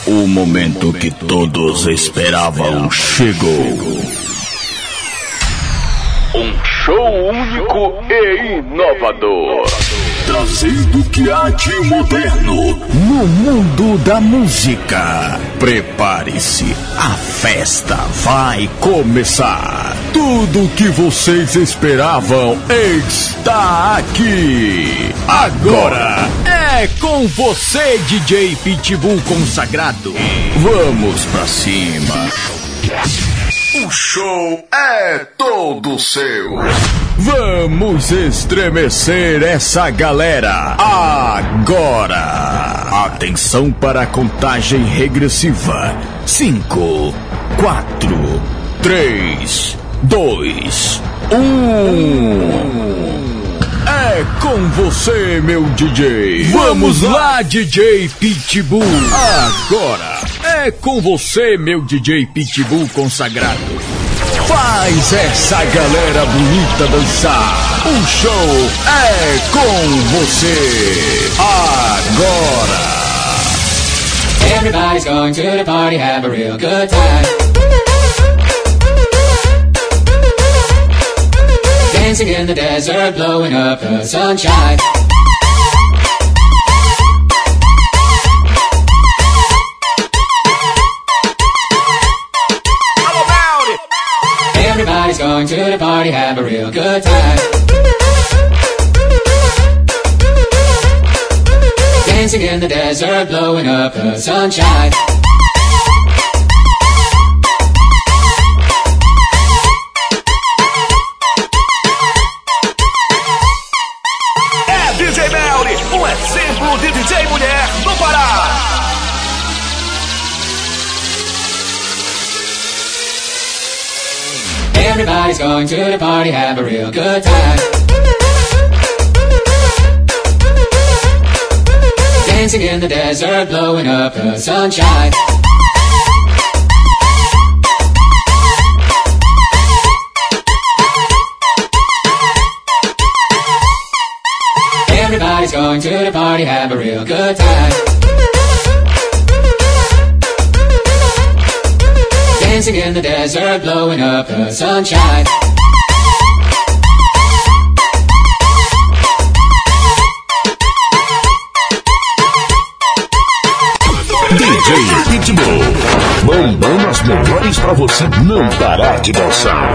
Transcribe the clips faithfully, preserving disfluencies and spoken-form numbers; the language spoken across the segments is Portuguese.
O momento que todos esperavam chegou. Um show único e inovador, trazendo o que há de moderno no mundo da música. Prepare-se, a festa vai começar. Tudo o que vocês esperavam está aqui. Agora é com você, D J Pitbull consagrado. Vamos pra cima. O show é todo seu. Vamos estremecer essa galera agora. Atenção para a contagem regressiva. Cinco, quatro, três, dois, um. É com você, meu D J. Vamos lá, D J Pitbull. Agora é com você, meu D J Pitbull consagrado. Faz essa galera bonita dançar. O show é com você agora. Everybody's going to the party, have a real good time. Dancing in the desert, blowing up the sunshine. Everybody's going to the party, have a real good time. Dancing in the desert, blowing up the sunshine. É D J Melly, um exemplo de D J mulher no Pará. Everybody's going to the party, have a real good time. Dancing in the desert, blowing up the sunshine. Everybody's going to the party, have a real good time. Dancing in the desert, blowing up the sunshine. D J Pitbull, mandando as melhores pra você não parar de dançar.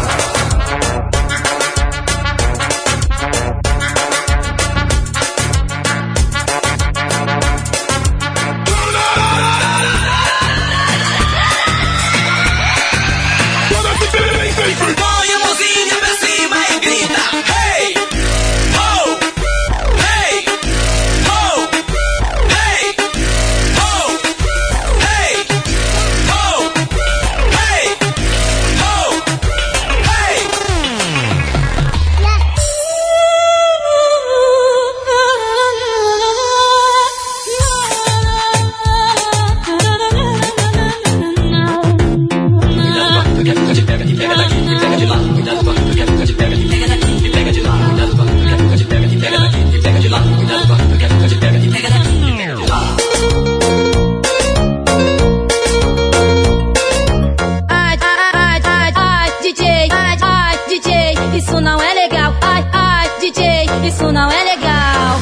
Isso não é legal.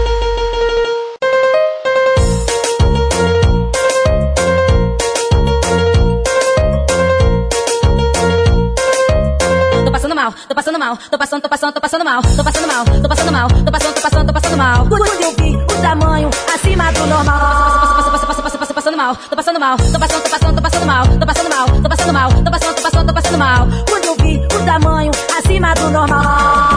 Tô passando mal, tô passando mal, tô passando, tô passando, tô passando mal, tô passando mal, tô passando mal, tô passando, tô passando, tô passando mal. Quando eu vi o tamanho acima do normal. Tô passando mal, tô passando mal, tô passando, tô passando, tô passando mal, tô passando mal, tô passando mal, tô passando, tô passando, tô passando mal. Quando eu vi o tamanho acima do normal.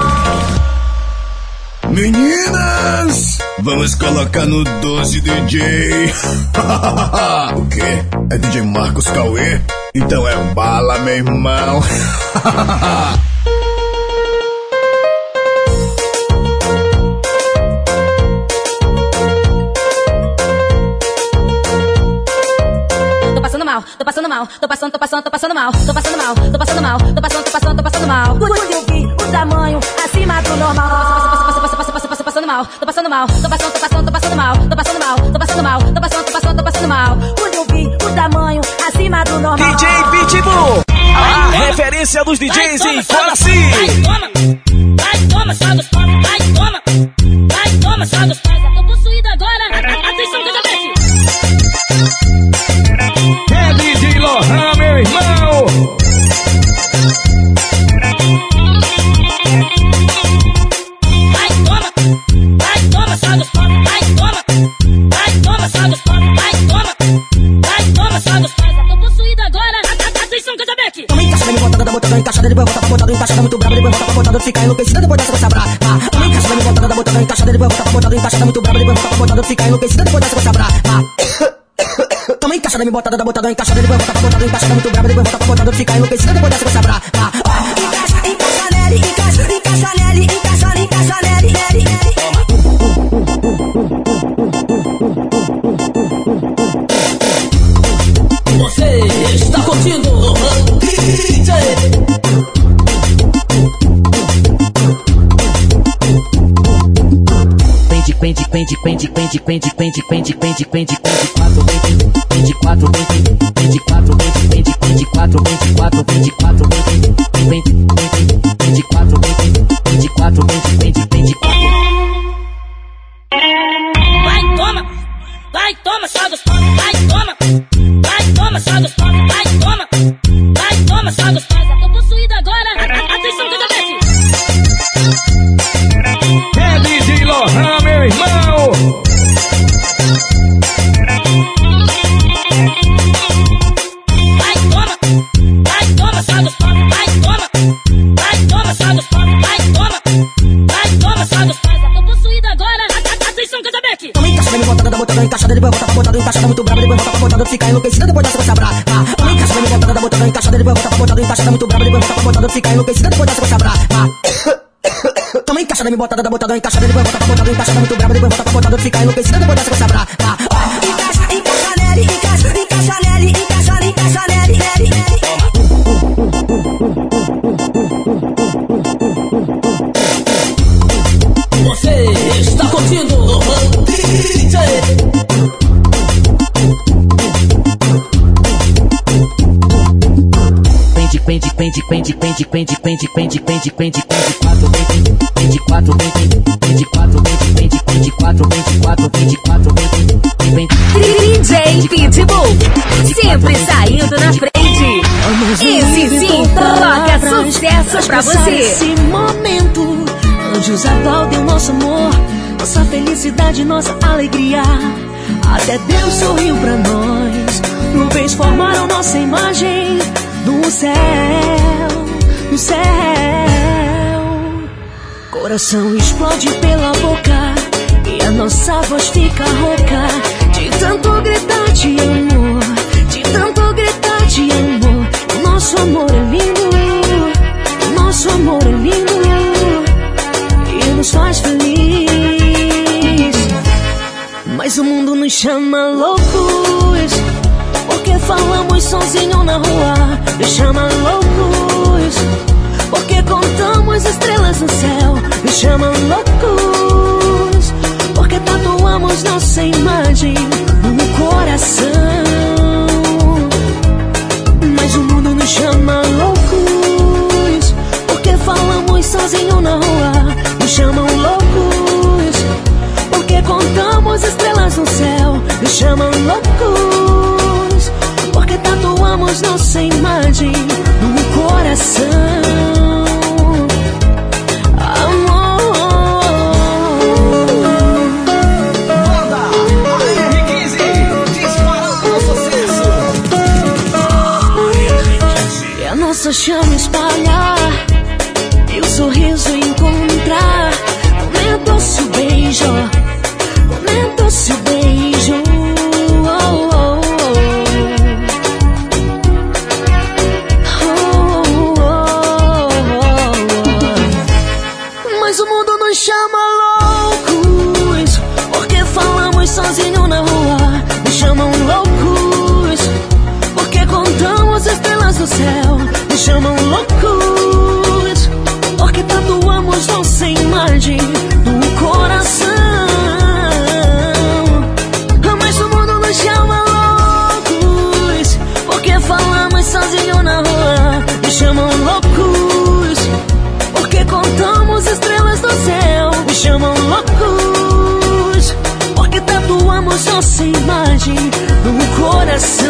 Meninas, vamos colocar no doze, D J. O quê? É D J Marcos Cauê? Então é bala, meu irmão. Tô passando mal, tô passando mal, tô passando, tô passando, tô passando mal, tô passando mal, tô passando mal, tô passando, tô passando, tô passando mal. Quando eu vi o tamanho acima do normal. Tô passando mal, tô passando, tô passando mal, tô passando, tô passando, tô passando mal, tô passando mal, tô passando mal, tô passando, tô passando, tô passando mal. sequência dos D Js em Coraci. Vai, toma, vai, toma, só dos pau, vai, toma, vai, toma, só dos pau. Já tô possuída agora, atenção que eu já desci. É D J Lohan, meu irmão. Vai, toma, vai, toma, só dos pau, vai, toma, vai, toma, só dos pau, vai, toma, vai, toma, só dos pau. Já tô possuída agora, atenção que eu já desci. Toma encaixada, me botada, botada, encaixada, depois volta pra botada, encaixada muito brava, depois volta pra botada, fica enlouquecida, depois dessa coisa brava. Toma encaixada, me botada, botada, encaixada, depois volta pra botada, encaixada muito brava, depois volta pra botada, fica enlouquecida, depois dessa coisa brava. Toma encaixada, me botada, botada, encaixada, depois volta pra botada, encaixada muito brava, depois volta pra botada, fica enlouquecida, depois dessa coisa brava. Encaixa, encaixa nele, encaixa, encaixa nele, encaixa, encaixa nele, nele, nele. Você está curtindo o D J. Pende, pende, pende, pende, pende, pende, pende, pende, pende, pende, pende, quatro, pende, pende, quatro, pende, pende, quatro, pende, pende, pende, quatro, pende, quatro, pende, quatro, pende, pende, pende, pende, quatro, pende, pende, quatro, pende, pende, pende, quatro. Vai, toma, vai, toma, só dos pau, vai, toma, vai, toma, só dos pau, vai, toma, vai, toma, só dos pau. Já tô possuída agora, atenção que eu já desci. É D J Lohan, meu irmão. Vai, toma, vai, toma, só dos pau, vai, toma, vai, toma, só dos pau, vai, toma, vai, toma, só dos pau. Já tô possuída agora, atenção que eu já desci. Toma encaixada, me botada, botada, encaixada, depois volta pra botada, encaixada muito brava, depois volta pra botada, fica enlouquecida, depois dessa coisa brava. Toma encaixada, me botada, botada, encaixada, depois volta pra botada, encaixada muito brava, depois volta pra botada, fica enlouquecida, depois dessa coisa brava. Toma encaixada, me botada, botada, encaixada, depois volta pra botada, encaixada muito brava, depois volta pra botada, fica enlouquecida, depois dessa coisa brava. Encaixa, encaixa nele, encaixa, encaixa nele, encaixa, encaixa nele, nele, nele. Você está curtindo o D J. Pende, pende, pende, pende, pende, pende, pende, pende, pende, pende, pende, quatro, pende, pende, quatro, pende, pende, quatro, pende, pende, pende, quatro, pende, quatro, pende, quatro, pende, pende. D J Pitbull, sempre saindo na frente. Esse sim toca sucesso pra você. Esse momento, anjos aplaudem o nosso amor, nossa felicidade, nossa alegria. Até Deus sorriu pra nós, nuvens formaram nossa imagem no céu, no céu. Coração explode pela boca e a nossa voz fica rouca, de tanto gritar de amor, de tanto gritar de amor. O nosso amor é lindo, o nosso amor é lindo e nos faz feliz. Mas o mundo nos chama loucos, porque falamos sozinho na rua. Nos chama loucos, porque contamos estrelas no céu. Nos chama loucos, porque tatuamos nossa imagem no coração. Mas o mundo nos chama loucos, porque falamos sozinho na rua. Nos chamam loucos, porque contamos estrelas no céu. Nos chamam loucos, porque tatuamos nossa imagem no coração. Amor. Banda A R quinze, disparando sucesso. E a nossa chama espalhar, e o sorriso encontrar. Momento doce o beijo, momento doce o beijo. Oh, oh, oh. Oh, oh, oh. Mas o mundo nos chama loucos, porque falamos sozinho na rua. Nos chamam loucos, porque contamos estrelas do céu. Nos chamam loucos, temos nossa imagem no coração.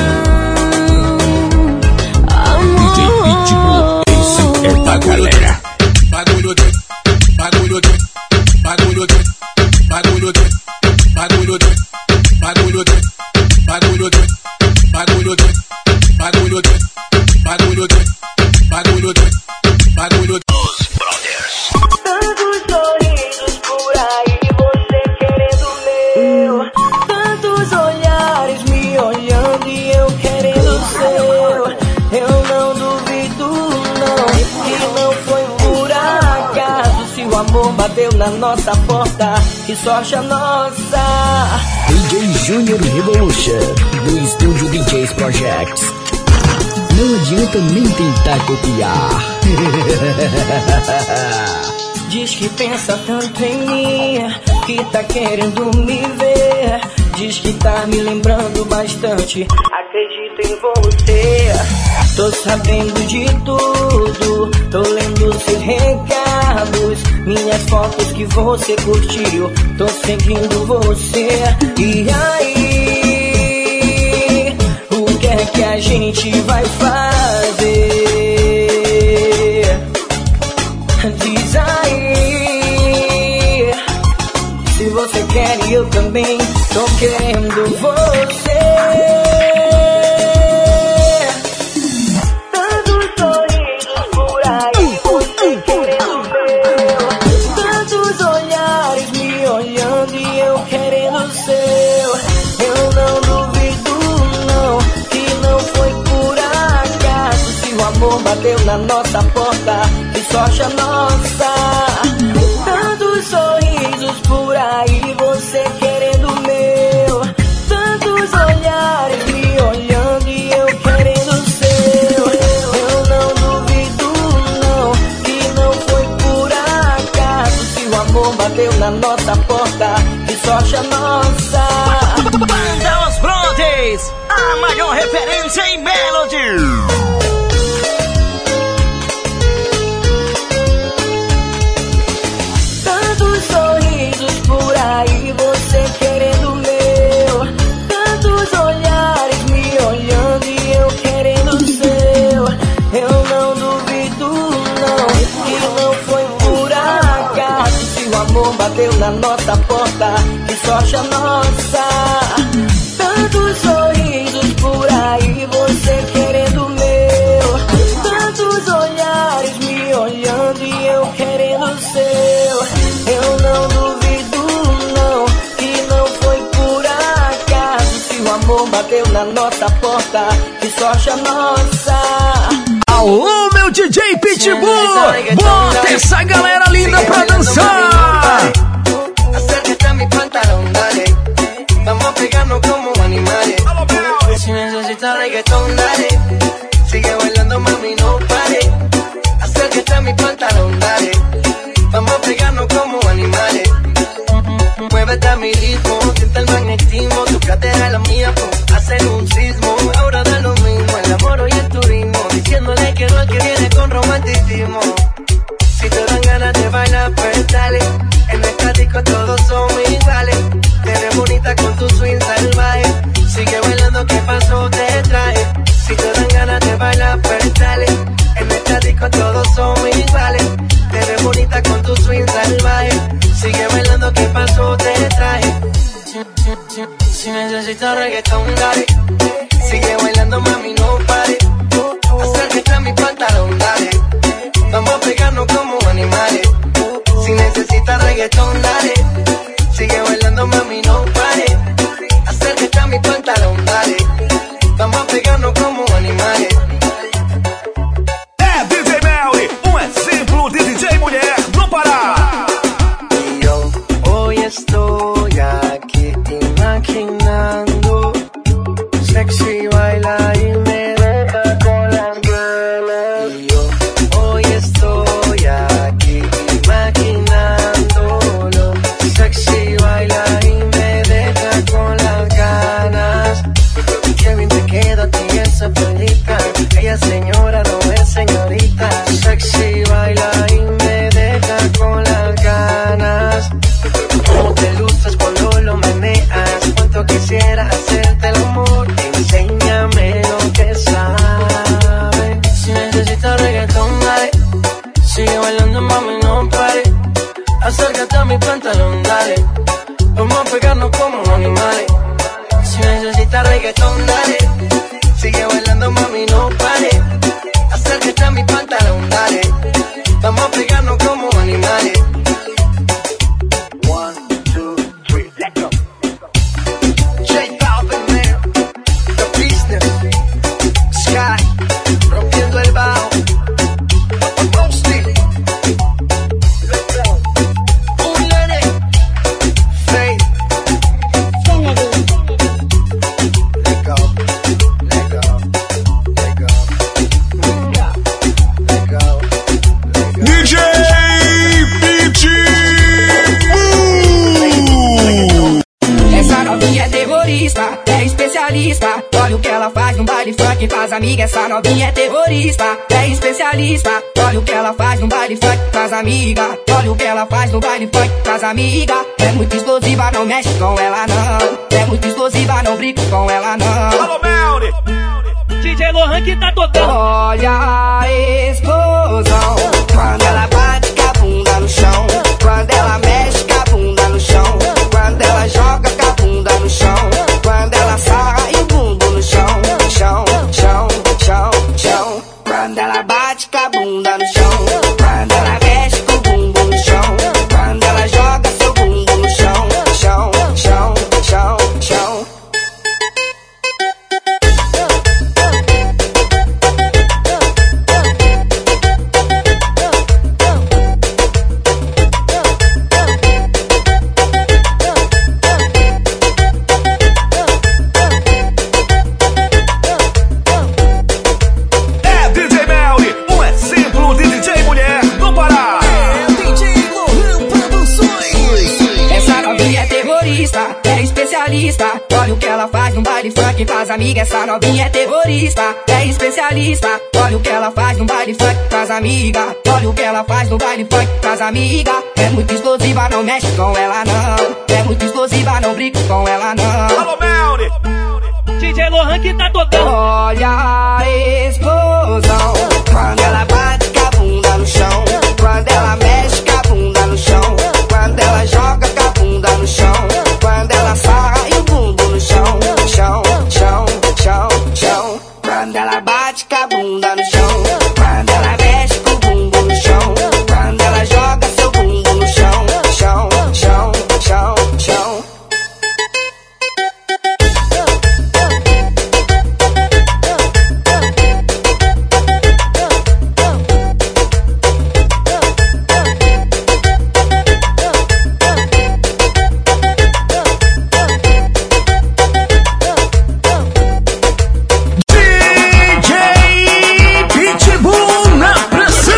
Amor. D J Pitbull, isso é da galera. Bagulho doido, bagulho doido, bagulho doido, bagulho doido, bagulho doido, bagulho doido, bagulho doido, bagulho doido, bagulho doido, bagulho doido, bagulho doido, bagulho doido. Os Brothers. Tantos sorrisos por aí, você querendo meu. Tantos olhares me olhando e eu querendo seu. Eu não duvido não, que não foi por acaso. Se o amor bateu na nossa porta, que sorte a nossa. D J Junior Revolution, do estúdio D Js Projects. Não adianta nem tentar copiar. Diz que pensa tanto em mim, que tá querendo me ver. Diz que tá me lembrando bastante, acredito em você. Tô sabendo de tudo, tô lendo seus recados, minhas fotos que você curtiu, tô seguindo você. E aí, o que é que a gente vai fazer? Diz aí, se você quer e eu também tô querendo você. Tantos sorrisos por aí, você querendo meu. Tantos olhares me olhando e eu querendo seu. Eu não duvido não, que não foi por acaso. Se o amor bateu na nossa porta, que sorte a nossa. Tantos sorrisos por aí, você querendo meu. Tantos olhares me olhando e eu querendo seu. Eu não duvido não, que não foi por acaso. Se o amor bateu na nossa porta, que sorte a nossa. Banda Os Brothers, a maior referência em Melody. Por aí, você querendo meu. Tantos olhares me olhando e eu querendo seu. Eu não duvido não, que não foi por acaso. Se o amor bateu na nossa porta, que sorte a nossa. Tantos sorrisos por aí, você querendo meu. Tantos olhares me olhando e eu querendo seu. Eu não duvido não, que não foi por acaso. Se o amor bateu na nossa porta, que sorte a nossa. Alô, meu D J Pitbull, bota essa galera linda pra dançar. Acércate a mi pantalón, dale. Vamos a pegarnos como animales. Si necesitas reggaetón, dale. Sigue bailando, mami, no pare. Acércate a mi pantalón, dale. Vamos a pegarnos como animales. Muévete a mi ritmo, siente el magnetismo. Tu cadera es la mía, pues hacen un sismo. Ahora da lo mismo, el amor y el turismo. Diciéndole que no al que viene con romanticismo. Si te dan ganas de bailar, pues dale. En el estático todos son iguales. Te ves bonita con tu swing salvaje. Sigue bailando, ¿qué pasó? Te traje. Si te dan ganas de bailar, pues dale. En el estático todos son iguales. Te ves bonita con tu swing salvaje. Sigue bailando, ¿qué pasó? Te traje. Si necesitas reggaetón, dale. Sigue bailando, mami, no pare. Acércate a mi pantalón, dale. Vamos a pegarnos como animales. Si necesitas reggaetón, dale. Sigue bailando, mami, no pare. Acércate a mi pantalón, dale. Vamos a pegarnos como animales. É D J Melly, um exemplo de D J mulher no Pará. Y yo hoy estoy aquí imaginando sexy baila y me deja con las ganas. Y yo hoy estoy aquí imaginándolo, sexy baila y me deja con las ganas. Qué bien te queda a ti ese Vamos a pegarnos como animales. Si necesitas reggaetón, dale. Sigue bailando, mami, no pare. Acércate a mi pantalón, dale. Vamos a pegarnos como animales. One, two, three, let's go. J Balvin, man. The business. Sky. Rompiendo el bajo. Mostly. Let's go. Un nene. Faith. Let go. Let go. Let go. Let go. Let go. D J Pitbull! Essa novinha é terrorista, é especialista. Olha o que ela faz no baile funk, faz amiga. Essa novinha é terrorista, é especialista. Olha o que ela faz no baile funk, faz amiga. Olha o que ela faz no baile funk, faz amiga. É muito explosiva, não mexe com ela não. É muito explosiva, não brinco com ela não. Alô, Melly! D J Lohan que tá tocando. Olha a explosão quando ela bate com a bunda no chão. Quando ela mexe com a bunda no chão. Quando ela joga com a bunda no chão. Quando ela sai o bumbum no chão. Chão, chão, chão, chão. Quando ela bate com a bunda no chão. Quando ela mexe com o bumbum no chão. Quando ela joga seu bumbum no chão. Chão, chão, chão, chão. É D J Melly, um exemplo de D J mulher no Pará. D J Lohan Produções. Essa novinha é terrorista, é especialista. Olha o que ela faz no baile funk, faz amiga. Essa novinha é terrorista, é especialista. Olha o que ela faz no baile funk, faz amiga. Olha o que ela faz no baile funk, faz amiga. É muito explosiva, não mexe com ela não. É muito explosiva, não brinco com ela não. Alô, Melly! D J Lohan que tá tocando. Olha a explosão quando ela bate com a bunda no chão. Quando ela mexe com a bunda no chão. Quando ela joga com a bunda no chão. Quando ela sai o bumbum no chão. Chão, chão, chão, chão. Quando ela bate com a bunda no chão. Quando ela mexe com o bumbum no chão. Quando ela joga seu bumbum no chão. Chão, chão, chão, chão. D J Pitbull na pressão!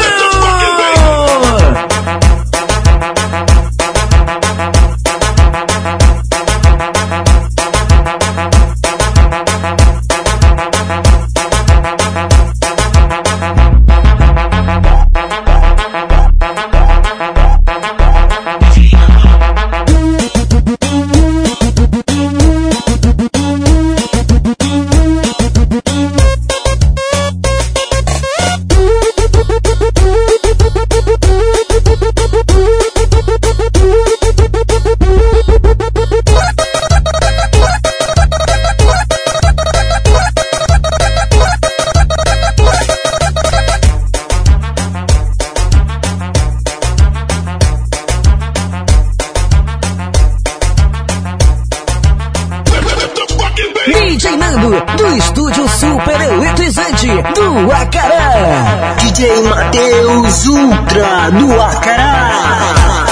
D J Nando, do estúdio super eletrizante do Acará. D J Matheus Ultra do Acará.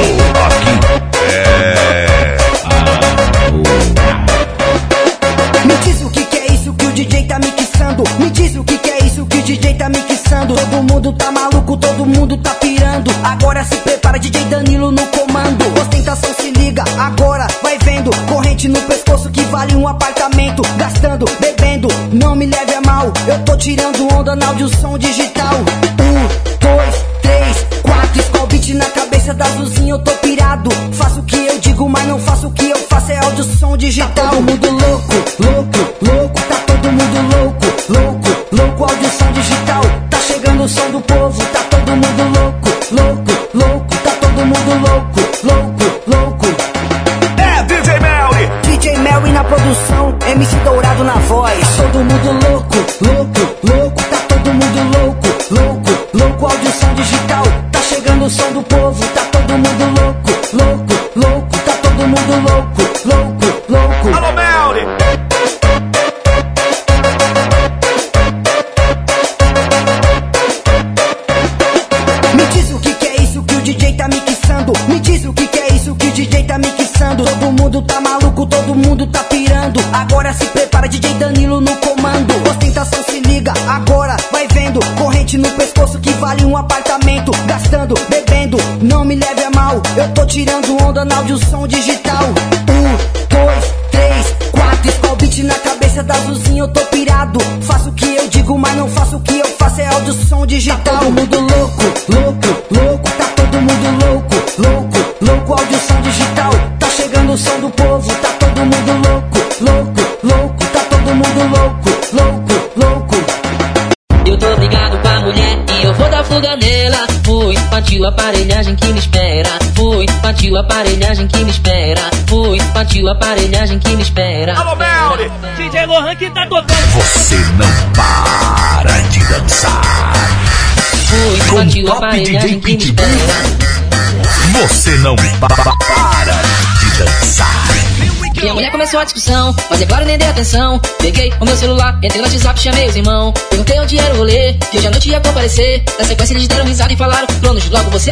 Aqui é... Me diz o que que é isso que o D J tá mixando. Me diz o que que é isso que o D J tá mixando. Todo mundo tá maluco, todo mundo tá pirando. Agora se prepara, D J Danilo no comando. Ostentação se liga, agora vai vendo. Corrente no pescoço que vale um apartamento. Gastando, bebendo, não me leve a mal. Eu tô tirando onda na áudio som digital. Um, dois, três, quatro. Skull beat na cabeça da Zuzinha, eu tô pirado. Faço o que eu digo, mas não faço o que eu faço. É áudio som digital. Tá todo mundo louco, louco, louco. Tá todo mundo louco, louco, louco. Áudio som digital. Tá chegando o som do povo. Tá todo mundo louco, louco, louco. Tá todo mundo louco, louco, louco. É D J Melly. D J Melly na produção, M C Dourado na voz. Todo mundo louco, louco, louco. Tá todo mundo louco, louco, louco. Áudio som digital. Tá chegando o som do povo. Tá todo mundo louco, louco, louco. Tá todo mundo louco, louco, louco. Alô, Melly. Me diz o que que é isso que o D J tá mixando. Me diz o que que é isso que o D J tá mixando. Todo mundo tá maluco, todo mundo tá pirando. Agora se prepara, D J Danilo no comando. Ostentação se liga, agora vai vendo. Corrente no pescoço que vale um apartamento. Gastando, bebendo, não me leve a mal. Eu tô tirando onda na áudio som digital. Um, dois, três, quatro. Skull beat na cabeça da Zuzinha, eu tô pirado. Faço o que eu digo, mas não faço o que eu faço. É áudio som digital. Tá todo mundo louco, louco, louco. Tá todo mundo louco, louco, louco. Áudio som digital. Tá chegando o som do povo. Tá todo mundo louco, louco, louco. Tá todo mundo louco, louco, louco. Eu tô brigado com a mulher e eu vou dar fuga nela. Fui, partiu a aparelhagem que me espera. Fui, partiu a aparelhagem que me espera. Fui, partiu a aparelhagem que me espera. Alô, Melly. D J Lohan que tá tocando. Você não para de dançar. Fui, Com partiu a Top D J aparelhagem que me Pitbull. espera. Você não pa- pa- para de dançar. Minha mulher começou a discussão, mas é claro, nem dei atenção. Peguei o meu celular, entrei no WhatsApp, chamei os irmãos. Perguntei onde era o rolê, que hoje à noite ia comparecer. Na sequência eles deram risada e falaram: Cronos, logo você?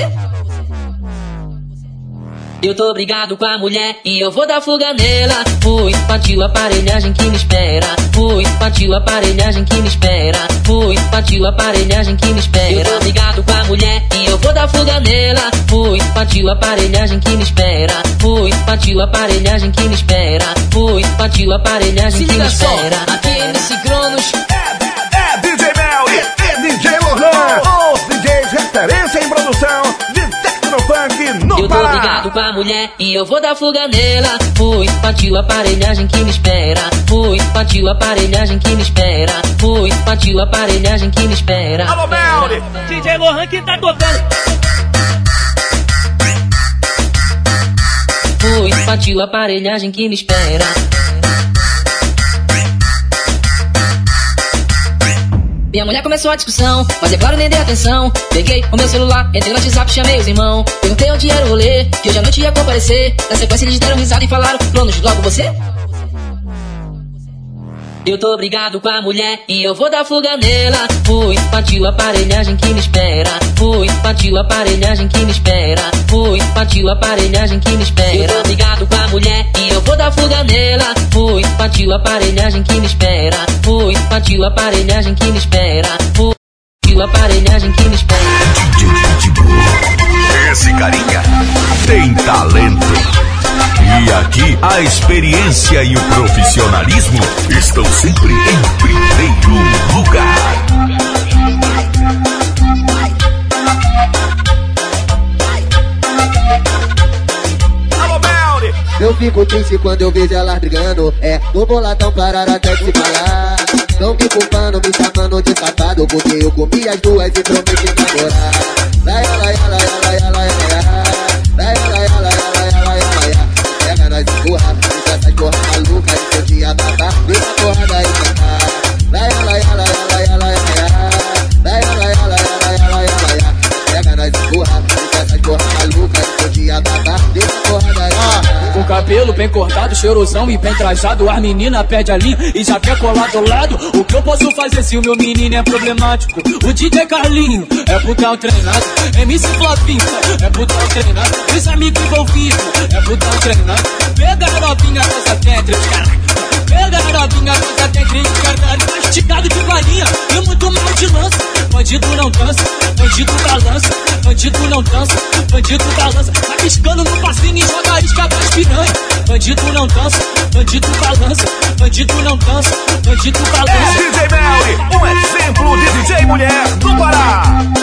Eu tô brigado com a mulher e eu vou dar fuga nela. Fui, partiu a aparelhagem que me espera. Fui, partiu a aparelhagem que me espera. Fui, partiu a aparelhagem que me espera. Eu tô brigado com a mulher e eu vou dar fuga nela. Fui, partiu a aparelhagem que me espera. Fui, partiu a aparelhagem que me espera. Fui, partiu a aparelhagem que me espera. Aqui é M C Cronos. É D J Melly e D J Lohan. Os D Js referência em produção de Tecnofunk no Eu tô Pará. brigado com a mulher e eu vou dar fuga nela. Fui, partiu a aparelhagem que me espera. Fui, partiu a aparelhagem que me espera. Fui, partiu a aparelhagem que me espera. Alô, Melly. D J Lohan que tá tocando. Fui, partiu a aparelhagem que me espera. Minha mulher começou a discussão, mas é claro, nem dei atenção. Peguei o meu celular, entrei no WhatsApp, chamei os irmãos. Perguntei onde era o rolê, que hoje à noite ia comparecer. Na sequência eles deram risada e falaram: Cronos, logo você? Eu tô brigado com a mulher e eu vou dar fuga nela. Fui, partiu a aparelhagem que me espera. Fui, partiu a aparelhagem que me espera. Fui, partiu a aparelhagem que me espera. Eu tô brigado com a mulher e eu vou dar fuga nela. Fui, partiu a aparelhagem que me espera. Fui, partiu a aparelhagem que me espera. Fui, partiu a aparelhagem que me espera. D J Pitbull. Esse carinha tem talento. E aqui a experiência e o profissionalismo estão sempre em primeiro lugar. Alô, Melly. Eu fico triste quando eu vejo elas brigando. É, tô boladão, pararam até de se falar. Tão me culpando, me chamando de safado, porque eu comi as duas e prometi namorar. Lai, lai, lai, lai, lai, lai, lai, lai, lai, lai, lai, lai. Pega nós e empurra, deixa essas porra maluca de seu dia babar. Vem na porrada e cantar. Lai, lai, lai, lai, lai, lai, lai, lai, lai, lai, lai. Pega nós e empurra, deixa essas porra maluca de seu dia babar. Vem na porrada e cantar. Com cabelo bem cortado, cheirosão e bem trajado. As meninas pede a linha e já quer colar do lado. O que eu posso fazer se o meu menino é problemático? O D J Carlinho é putão treinado, M C Flavinho é putão treinado, os amigos envolvidos é putão treinado. Pega a novinha, coisa tétrica, caralho. Pega a novinha, coisa tétrica, caralho. Mastigado de varinha e muito mal de lança. Bandido não dança, bandido balança. Bandido não dança, bandido balança. Tá piscando no passinho e joga isca pras piranha. Bandido não dança, bandido balança. Bandido não dança, bandido balança. É D J Melly, um exemplo de D J mulher do Pará.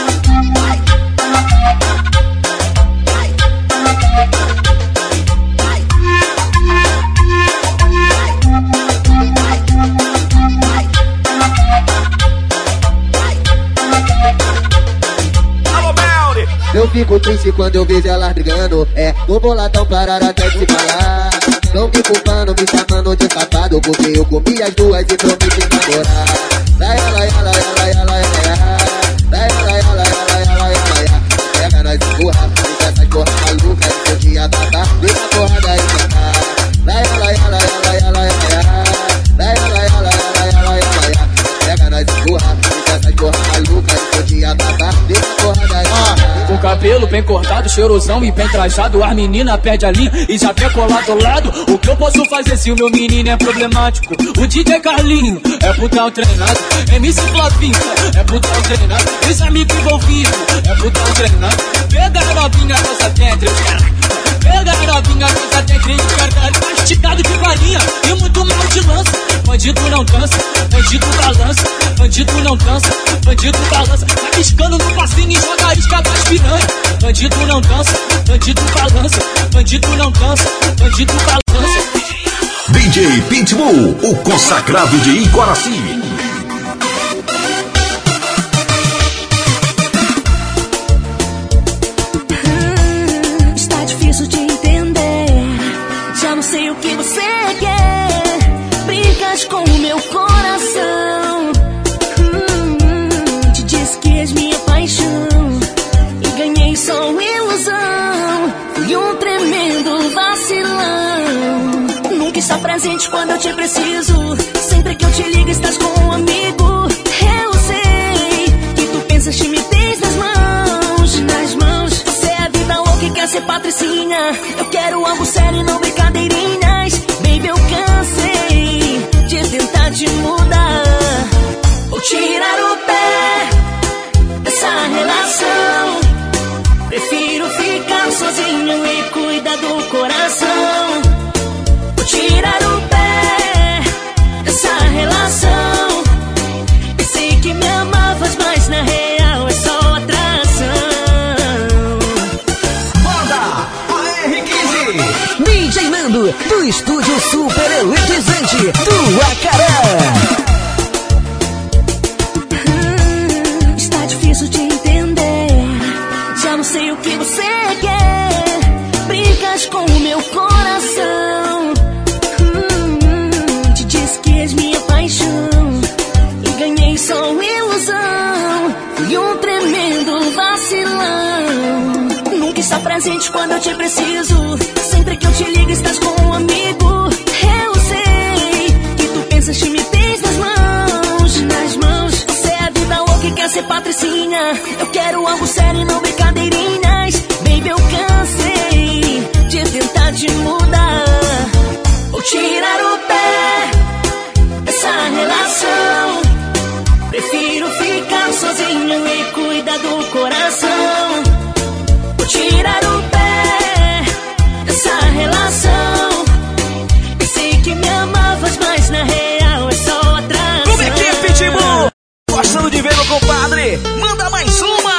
Eu fico triste quando eu vejo elas brigando. É, no boladão pararam até de se falar. Tão me culpando, me chamando de safado, porque eu comi as duas e prometi namorar. Lai, lai, lai, lai, lai, lai, lai, lai, lai, lai, lai. Pega nós e empurra, deixa essas porra malucas, seu dia babar, deixa a porrada aí cantar. Lai, lai, lai, lai, lai, lai, lai, lai, lai, lai, lai. Pega nós e empurra, deixa essas porra malucas, seu dia babar, deixa a porrada aí cantar. Com cabelo bem cortado, cheirosão e bem trajado. As meninas pede a linha e já quer colar do lado. O que eu posso fazer se o meu menino é problemático? O D J Carlinho é putão treinado, M C Flavinho é putão treinado, os amigos envolvidos é putão treinado. Pega a novinha, coisa tétrica, caralho. Pega a novinha, coisa tétrica, caralho. Mastigado de varinha e muito mal de lança. Bandido não dança, bandido balança. Bandido não dança, bandido balança. Tá piscando no passinho e joga isca pras piranha. Bandido não dança, bandido balança. Bandido não dança, bandido balança. D J Pitbull, o consagrado de Icoraci. Hum, está difícil de entender. Já não sei o que você quer. Brigas com o meu coração. Hum, te disse que és minha paixão e ganhei só ilusão. Fui um tremendo vacilão. Nunca está presente quando eu te preciso. Sempre que eu te ligo estás com um amigo. Eu sei que tu pensas que me tens nas mãos. Nas mãos. Você é a vida louca e quer ser patricinha. Eu quero algo sério e não brincadeirinhas. Baby, eu cansei de tentar te mudar. Vou tirar o pé dessa relação. Prefiro ficar sozinho e cuidar do coração. Vou tirar o pé dessa relação. Pensei que me amavas, mas na real é só atração. Banda A R quinze, D J Nando, do estúdio super eletrizante do Acaré. Hum, está difícil de entender. Já não sei o que você quer. Brigas com o meu coração. Hum, te disse que és minha paixão e ganhei só ilusão. Fui um tremendo vacilão. Nunca está presente quando eu te preciso. Sempre que eu te ligo estás com um amigo. Eu sei que tu pensas que me tens nas mãos. Nas mãos. Você é a vida louca e quer ser patricinha. Eu quero algo sério e não brincadeirinhas. Baby, eu cansei de tentar te mudar. Vou tirar o pé dessa relação. Prefiro ficar sozinho e cuidar do coração. Vou tirar o pé dessa relação. Pensei que me amavas, mas na real é só atração. Como é que é, Pitbull? Gostando de ver, meu compadre? Manda mais uma!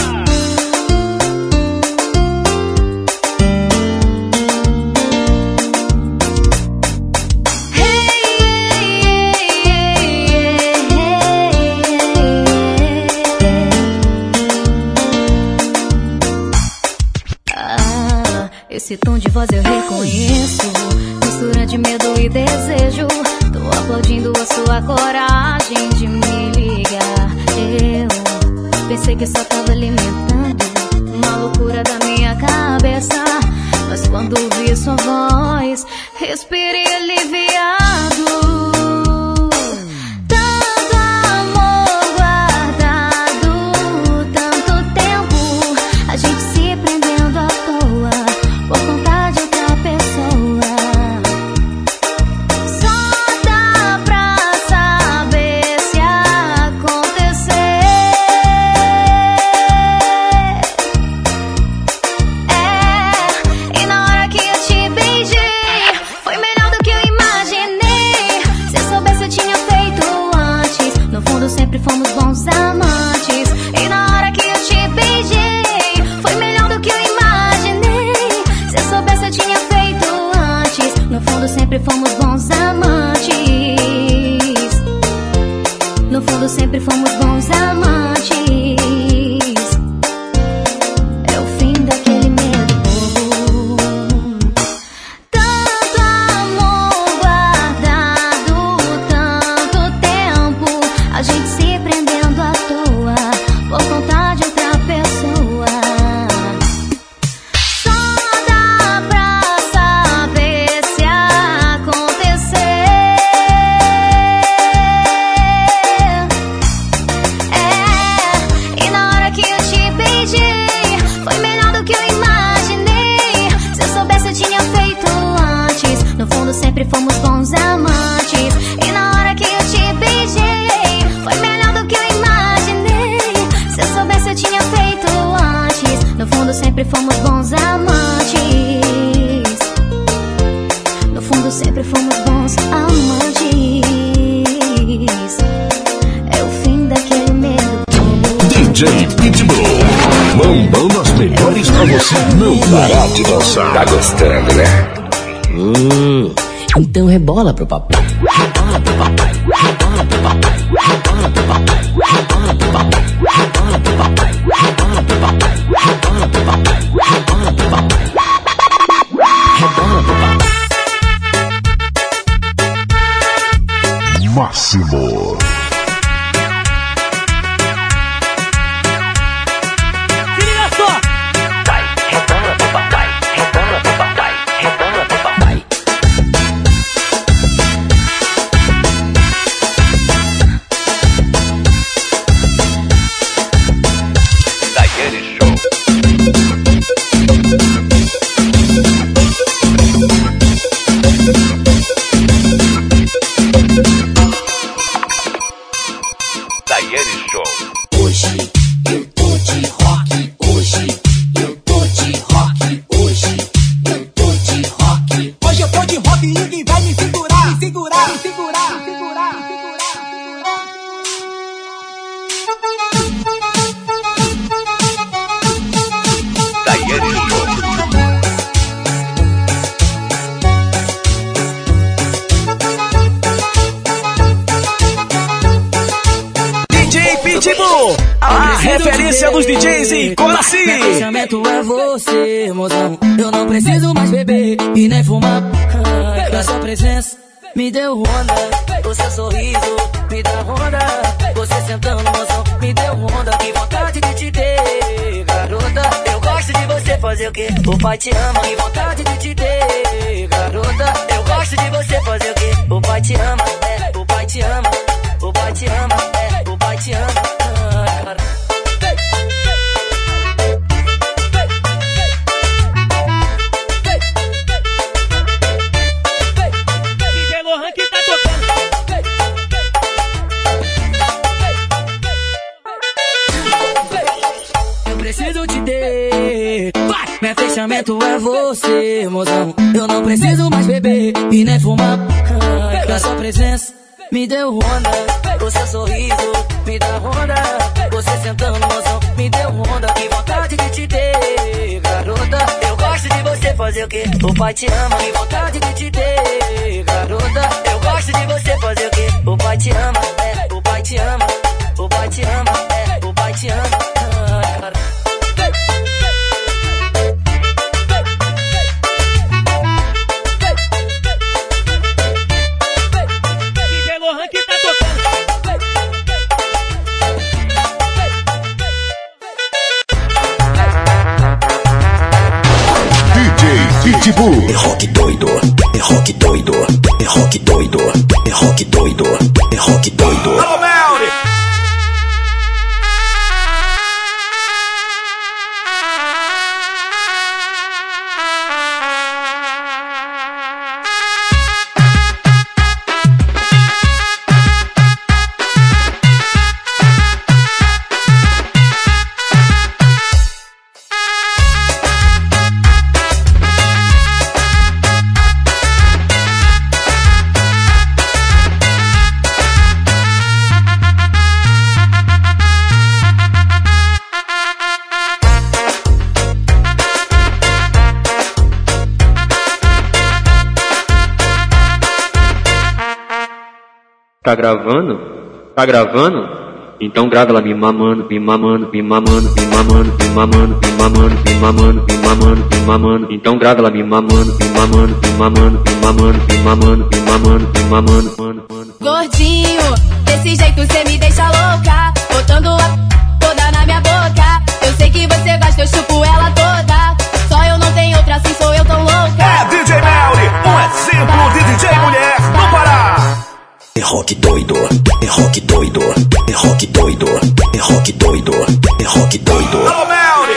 Esse tom de voz eu reconheço, mistura de medo e desejo. Tô aplaudindo a sua coragem de me ligar. Eu pensei que só tava alimentando uma loucura da minha cabeça, mas quando quando ouvi sua voz, respirei aliviado. Tanto amor guardado, tanto tempo, a gente se prendendo à toa por conta de outra pessoa. Só dá pra saber se acontecer. É, e na hora que eu te beijei, foi melhor do que eu imaginei. Se eu soubesse eu tinha feito antes. No fundo sempre fomos bons amantes. E na hora que eu te beijei, foi melhor do que eu imaginei. Se eu soubesse eu tinha feito antes. No fundo sempre fomos bons amantes. No fundo sempre fomos bons amantes. É o fim daquele medo bobo. Tanto amor guardado, tanto tempo, a gente se prendendo à toa por conta de outra pessoa. Só dá pra saber se acontecer. É, e na hora que eu te beijei, foi melhor do que eu imaginei. Se eu soubesse eu tinha feito antes. No fundo sempre fomos bons amantes. E na hora que eu te beijei, foi melhor do que eu imaginei. Se eu soubesse eu tinha feito antes. No fundo sempre fomos bons amantes. No fundo sempre fomos bons amantes. É o fim daquele medo D J Pitbull, mandando as melhores pra você não parar de dançar. Tá gostando, né? Hum, então rebola pro papai. Rebola pro papai. Rebola pro papai. Rebola pro papai. Rebola pro papai. Rebola pro papai. Rebola pro papai. Rebola pro papai. Rebola pro papai. Rebola pro papai. Máximo. Se liga só! Vai, rebola pro papai. Rebola pro papai. Rebola pro papai. Daiane Show. Daiane Show. Hoje eu tô de rock. Hoje eu tô de rock. Hoje eu tô de rock. Hoje eu tô de rock e ninguém vai me segurar, me segurar, me segurar, me segurar, me segurar. Daiane Show. D J Pitbull, a referência dos D Js em Coraci. Meu pensamento é você, mozão. Eu não preciso mais beber e nem fumar. Da sua presença me deu onda. O seu sorriso me dá onda. Você sentando, mozão, me deu onda. Que vontade de te ter, garota. Eu gosto de você fazer o quê? O pai te ama. Que vontade de te ter, garota. Eu gosto de você fazer o quê? O pai te ama, é, o pai te ama. O pai te ama, é, o pai te ama. Ah, cara. D J Lohan que tá tocando. Eu preciso te ter. Vai! Meu fechamento é você, mozão. Eu não preciso mais beber e nem fumar. Da sua presença me deu onda. O seu sorriso me dá onda. Você sentando, mozão, me deu onda. Que vontade de te ter, garota. Eu gosto de você fazer o quê? O pai te ama. Que vontade de te ter, garota. Eu gosto de você fazer o quê? O pai te ama, é, o pai te ama. O pai te ama, é, o pai te ama. Ah, cara. D J Lohan que tá tocando. D J Pitbull. É rock doido, é rock doido, é rock doido, é rock doido, é rock doido. Alô, Melri! Tá gravando? Tá gravando? Então grava ela me mamando, me mamando, me mamando, me mamando, me mamando, me mamando, me mamando, me mamando, me mamando. Então grava ela me mamando, me mamando, me mamando, me mamando, me mamando, me mamando, me mamando, mano, mano. Gordinho, desse jeito cê me deixa louca, botando a toda na minha boca. Eu sei que você gosta, eu chupo ela toda. Só eu não tenho outra, assim sou eu tão louca. É D J Melri, um exemplo de D J mulher do Pará. É rock doido, é rock doido, é rock doido, é rock doido, é rock doido. Alô, Melri!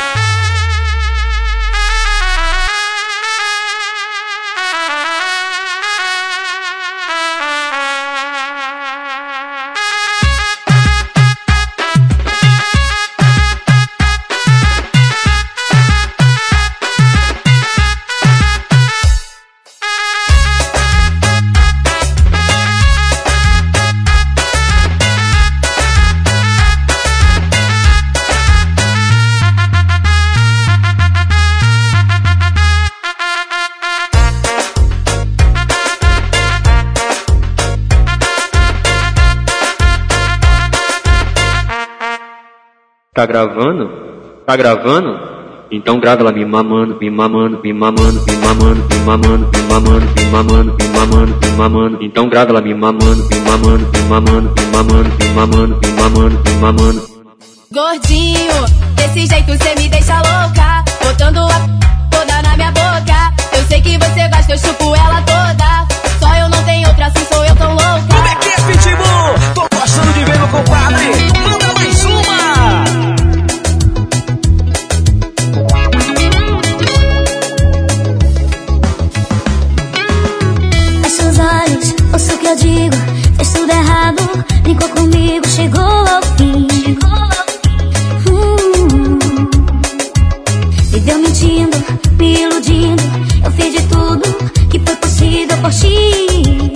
Tá gravando? Tá gravando? Então grava ela me mamando, me mamando, me mamando, me mamando, me mamando, me mamando, me mamando, me mamando, me mamando. Então grava ela me mamando, me mamando, me mamando, me mamando, me mamando, me mamando, me mamando. Gordinho, desse jeito cê me deixa louca, botando a toda na minha boca. Eu sei que você gosta, eu chupo ela toda. Só eu não tenho outra, assim sou eu tão louca. Como é que é, Pitbull? Tô gostando de ver meu compadre. Manda mais uma! Fecha os olhos, ouça o que eu digo. Fez tudo errado, brincou comigo, chegou ao fim. Hum. Viveu mentindo, me iludindo. Eu fiz de tudo que foi possível por ti.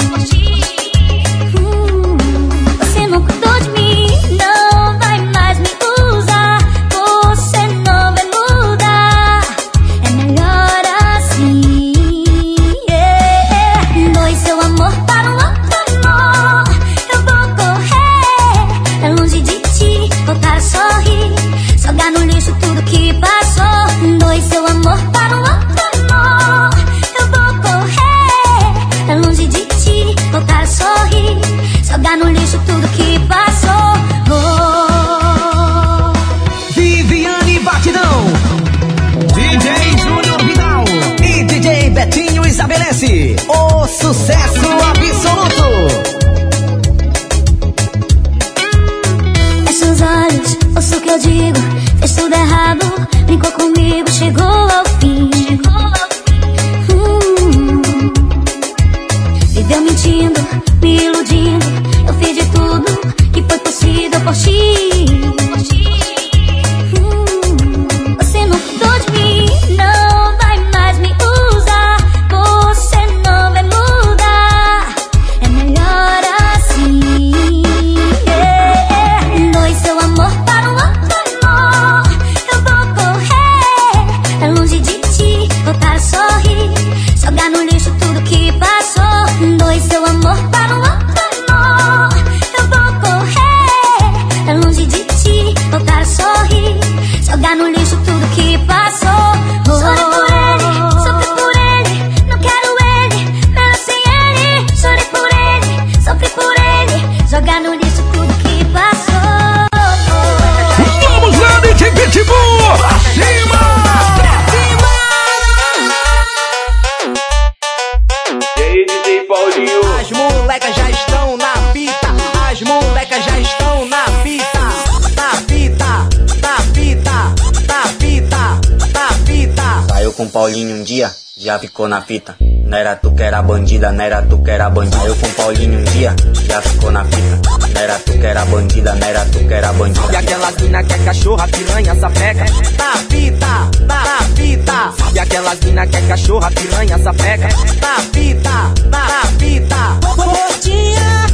Hum. Você não cuidou de mim, não vai mais me usar. Você não vai mudar, é melhor assim. Yeah. Doe seu amor para um outro amor. Eu vou correr pra longe de ti, voltar a sorrir, jogar no lixo tudo que passou. Doe seu amor para um outro amor. Eu vou correr pra longe de ti, voltar a sorrir, jogar no lixo tudo que passou. Oh. Viviane Batidão, D J Júnior Vidal e D J Betinho estabelece o sucesso absoluto. Fecha os olhos, ouça o que eu digo. Fez tudo errado, brincou comigo, chegou ao fim. Hum. Viveu mentindo, me iludindo. Eu fiz de tudo que foi possível por ti. Hum. Você não cuidou de mim, não vai mais me usar. Você não vai mudar, é melhor assim. Yeah. Doe seu amor para um outro amor. Eu vou correr pra longe de ti, voltar a sorrir, jogar no lixo tudo que passou. Doe seu amor para um outro amor. Eu vou correr pra Paulinho um dia, já ficou na fita. Não era tu que era bandida, não era tu que era bandida. Saiu com Paulinho um dia, já ficou na fita. Não era tu que era bandida, não era tu que era bandida. E aquelas mina que é cachorra, piranha, sapeca. Na fita, na, na fita. E aquelas mina que é cachorra, piranha, sapeca. Na fita, na, na fita. Gordinha,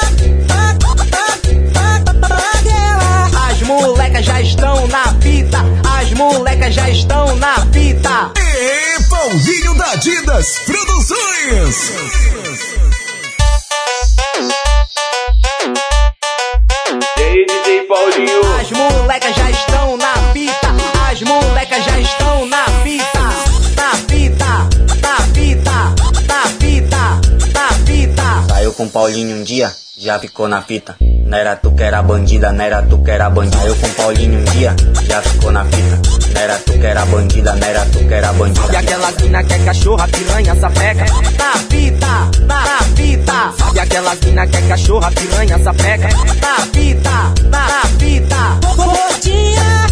as molecas já estão na fita. As molecas já estão na fita. E Paulinho da Adidas Produções. E aí, D J Paulinho? As molecas já estão na fita. As molecas já estão na fita. Na fita, na fita, na fita, na fita. Saiu com Paulinho um dia, já ficou na fita. Não era tu que era bandida, não era tu que era bandida. Saiu com Paulinho um dia, já ficou na fita. Não era tu que era bandida, não era tu que era bandida. E aquelas mina que é cachorra, piranha, sapeca. Na fita, na, na fita. E aquelas mina que é cachorra, piranha, sapeca. Na fita, na, na fita. Gordinha,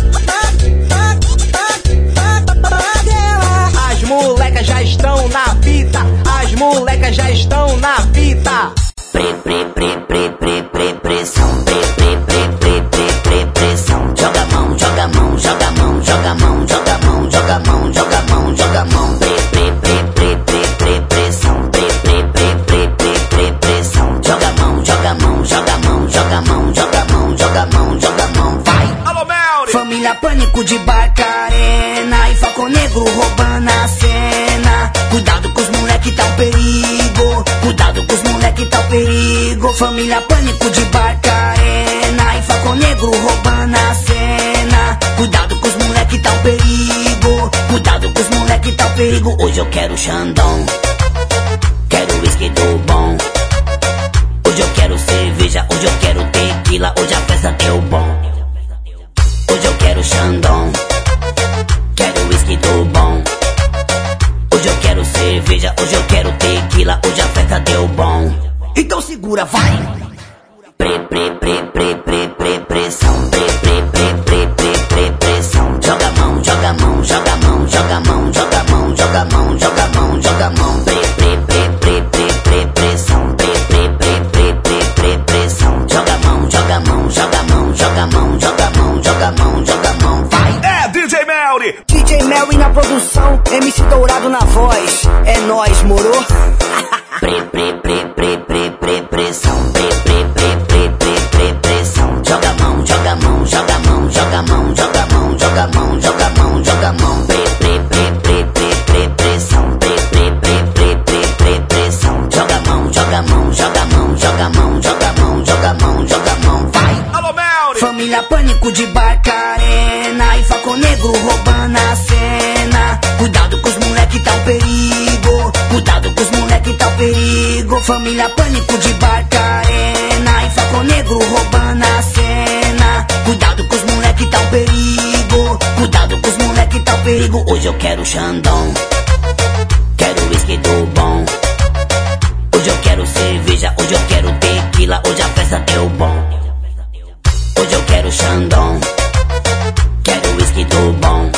as molecas já estão na fita. As molecas já estão na fita. Pre, pre, pre, pre, pre, pre, pressão. Pre, pre, pre, pre, pre, pre, pressão. Joga a mão, joga a mão, joga a mão, joga a mão, joga a mão, joga a mão, joga a mão, joga a mão. Pre, pre, pre, pre, pre, pre, pressão. Pre, pre, pre, pre, pre, pre, pressão. Joga a mão, joga a mão, joga a mão, joga a mão, joga a mão, joga a mão, joga a mão. Vai! Alô, Melri! Família Pânico de Barcarena e Falcão Negro roubando a cena. Cuidado com os moleque, tá um perigo. Cuidado com os moleque, tá um perigo. Família Pânico de Barcarena e Falcão Negro roubando a cena. Cuidado com os moleque, tá um perigo. Cuidado com os moleque, tá um perigo. Hoje eu quero Xandão, quero whisky do bom. Hoje eu quero cerveja, hoje eu quero tequila. Hoje a festa deu bom. Hoje eu quero Xandão, quero whisky do bom. Hoje eu quero cerveja, hoje eu quero tequila. Hoje a festa deu bom. Então segura, vai! Pre, pre, pre, pre, pre, pre, pressão. Pre, pre, pre, pre, pre, pre, pressão. Joga a mão, joga a mão, joga a mão, joga a mão, joga a mão, joga a mão, joga a mão, joga a mão. Pre, pre, pre, pre, pre, pre, pressão. Pre, pre, pre, pre, pre, pre, pressão. Joga a mão, joga a mão, joga a mão, joga a mão, joga a mão, joga a mão, joga a mão, vai! É D J Melri. D J Melri na produção, M C Dourado na voz. É nóis, moro? Pre, pre, pre, pre, pre, pre, pressão. Pre, pre, pre, pre, pre, pre, pressão. Joga a mão, joga a mão, joga a mão, joga a mão, joga a mão, joga a mão, joga a mão, joga a mão. Pre, pre, pre, pre, pre, pre, pressão. Pre, pre, pre, pre, pre, pre, pressão. Joga a mão, joga a mão, joga a mão, joga a mão, joga a mão, joga a mão, joga a mão, vai! Alô, Melri! Família Pânico de Barcarena e Falcão Negro roubando a cena. Cuidado com os moleque, tá um perigo. Cuidado com os moleque, tá um perigo. Família Pânico de Barcarena e Falcão Negro roubando a cena. Cuidado com os moleque, tá um perigo. Cuidado com os moleque, tá um perigo. Hoje eu quero Xandão, quero whisky do bom. Hoje eu quero cerveja, hoje eu quero tequila. Hoje a festa deu bom. Hoje eu quero Xandão, quero whisky do bom.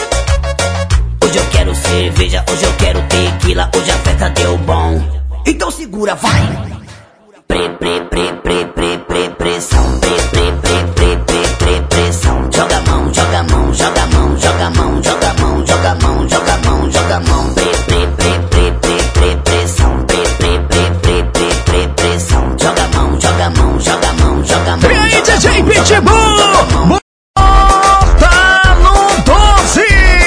Hoje eu quero cerveja, hoje eu quero tequila. Hoje a festa deu bom. Então segura, vai! Pre, pre, pre, pre, pre, pre, pressão. Pre, pre, pre, pre, pre, pre, pressão. Joga a mão, joga a mão, joga a mão, joga a mão, joga a mão, joga a mão, joga a mão, joga a mão. Pre, pre, pre, pre, pre, pre, pressão. Pre, pre, pre, pre, pre, pre, pressão. Joga a mão, joga a mão, joga a mão, joga a mão. E aí, D J Pitbull! Bota no doze!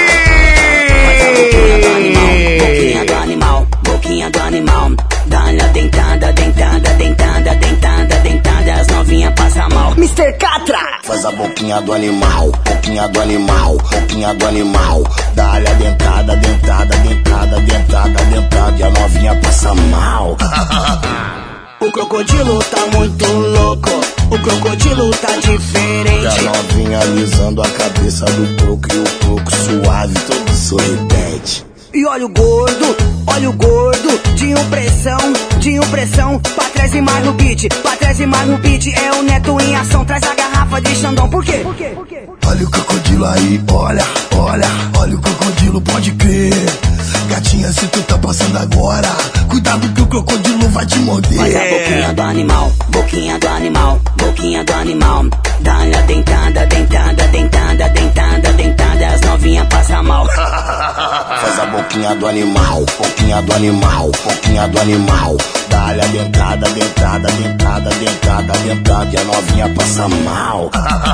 Boquinha do animal, boquinha do animal. Dá-lhe a dentada, dentada, dentada, dentada, dentada. As novinhas passam mal. mister Catra! Faz a boquinha do animal, boquinha do animal, boquinha do animal. Dá-lhe a dentada, dentada, dentada, dentada, dentada. E a novinha passa mal. O crocodilo tá muito louco, o crocodilo tá diferente. E a novinha alisando a cabeça do croco e o croco suave, todo sorridente. E olha o gordo, olha o gordo, de impressão, de impressão. Pra trás e mais no beat, pra trás e mais no beat. É o Neto em ação, traz a garrafa de Xandão. Por quê? Por quê? Por quê? Olha o crocodilo aí, olha, olha, olha o crocodilo, pode crer. Gatinha, se tu tá passando agora, cuidado que o crocodilo vai te morder. Olha a boquinha do animal, boquinha do animal, boquinha do animal. Dá-lhe a dentada, dentada, dentada, dentada, dentada, as novinhas passam mal. Faz a boquinha do animal, boquinha do animal, boquinha do animal. Dá-lhe a dentada, dentada, dentada, dentada, dentada, e a novinha passa mal.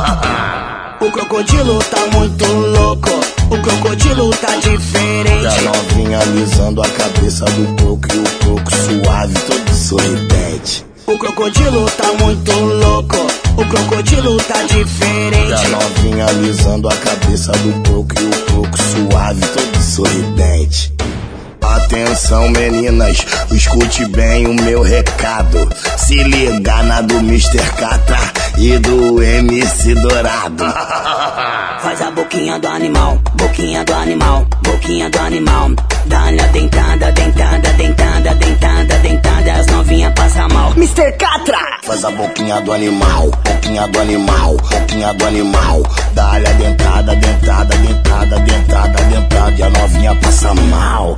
O crocodilo tá muito louco, o crocodilo tá diferente. E a novinha alisando a cabeça do croco e o croco suave, todo sorridente. O crocodilo tá muito louco, o crocodilo tá diferente. E a novinha alisando a cabeça do croco e o croco suave, todo sorridente. Atenção meninas, escute bem o meu recado. Se liga na do mister Catra e do M C Dourado. Faz a boquinha do animal, boquinha do animal, boquinha do animal. Dá-lhe a dentada, dentada, dentada, dentada, dentada, as novinhas passam mal. mister Catra! Faz a boquinha do animal, boquinha do animal, boquinha do animal. Dá-lhe a dentada, dentada, dentada, dentada, dentada, e a novinha passa mal.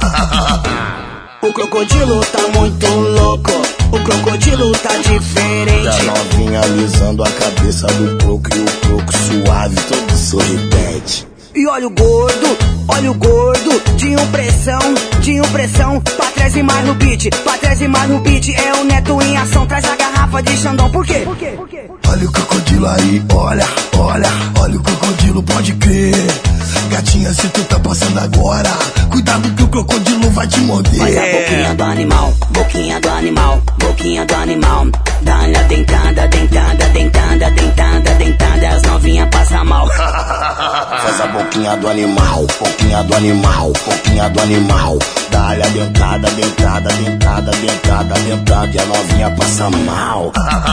O crocodilo tá muito louco, o crocodilo tá diferente. E a novinha alisando a cabeça do croco e o croco suave, todo sorridente. E olha o gordo, olha o gordo, de impressão, de impressão. Pra trás e mais no beat, pra trás e mais no beat. É o Neto em ação, traz a garrafa de Xandão. Por quê? Por quê? Por quê? Olha o crocodilo aí, olha, olha, olha o crocodilo, pode crer. Gatinha, se tu tá passando agora, cuidado que o crocodilo vai te morder. Faz a boquinha do animal, boquinha do animal, boquinha do animal. Dá-lhe a dentada, dentada, dentada, dentada, dentada, as novinhas passam mal. Faz a boquinha do animal, boquinha do animal, boquinha do animal. Dá-lhe a dentada, dentada, dentada, dentada, dentada, e a novinha passa mal.